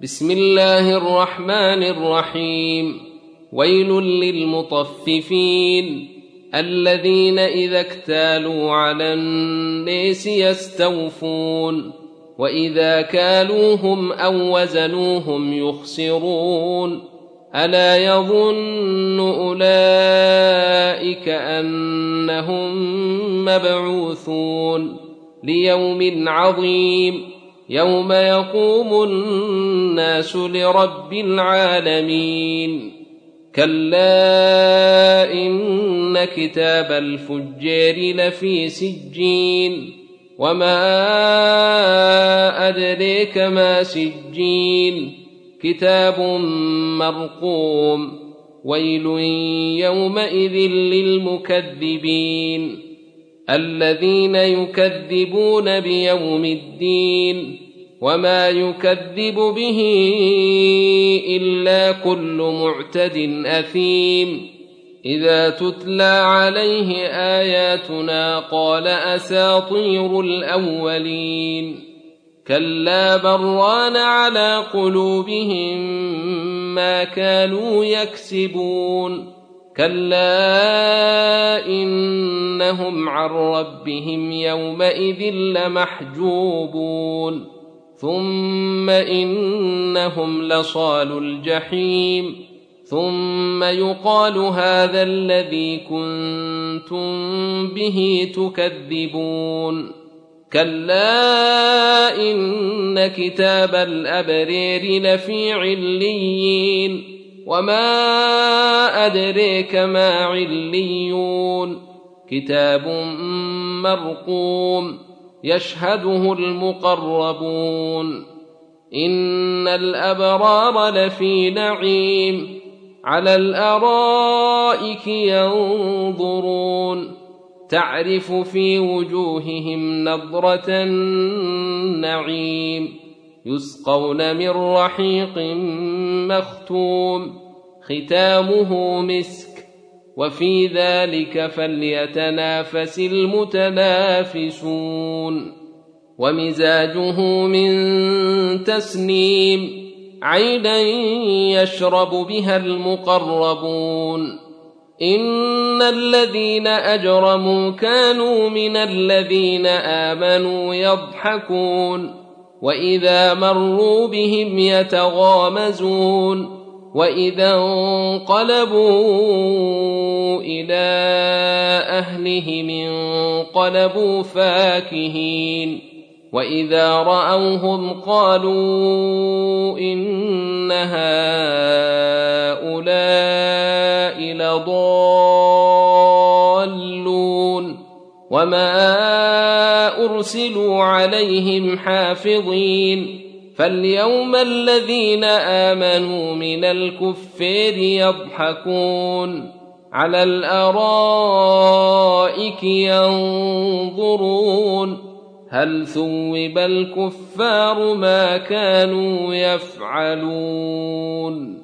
بسم الله الرحمن الرحيم. ويل للمطففين الذين إذا اكتالوا على الناس يستوفون وإذا كالوهم أو وزنوهم يخسرون ألا يظن أولئك أنهم مبعوثون ليوم عظيم يوم يقوم الناس لرب العالمين. كلا إن كتاب الفجار لفي سجين وما أدريك ما سجين كتاب مرقوم. ويل يومئذ للمكذبين الذين يكذبون بيوم الدين وما يكذب به إلا كل معتد أثيم إذا تتلى عليه آياتنا قال أساطير الأولين. كلا بران على قلوبهم ما كانوا يكسبون كلا إنهم عن ربهم يومئذ لمحجوبون ثم إنهم لصالو الجحيم ثم يقال هذا الذي كنتم به تكذبون. كلا إن كتاب الأبرار لفي عليين وما أدريك ما عليون كتاب مرقوم يشهده المقربون. إن الأبرار لفي نعيم على الأرائك ينظرون تعرف في وجوههم نضرة النعيم يسقون من رحيق مختوم ختامه مسك وفي ذلك فليتنافس المتنافسون. ومزاجه من تسنيم عينا يشرب بها المقربون. إن الذين أجرموا كانوا من الذين آمنوا يضحكون وإذا مروا بهم يتغامزون وإذا انقلبوا إلى أهلهم انقلبوا فاكهين وإذا رأوهم قالوا إن هؤلاء لضالون وما أرسلوا عليهم حافظين. فاليوم الذين آمنوا من الكفار يضحكون على الأرائك ينظرون هل ثوب الكفار ما كانوا يفعلون.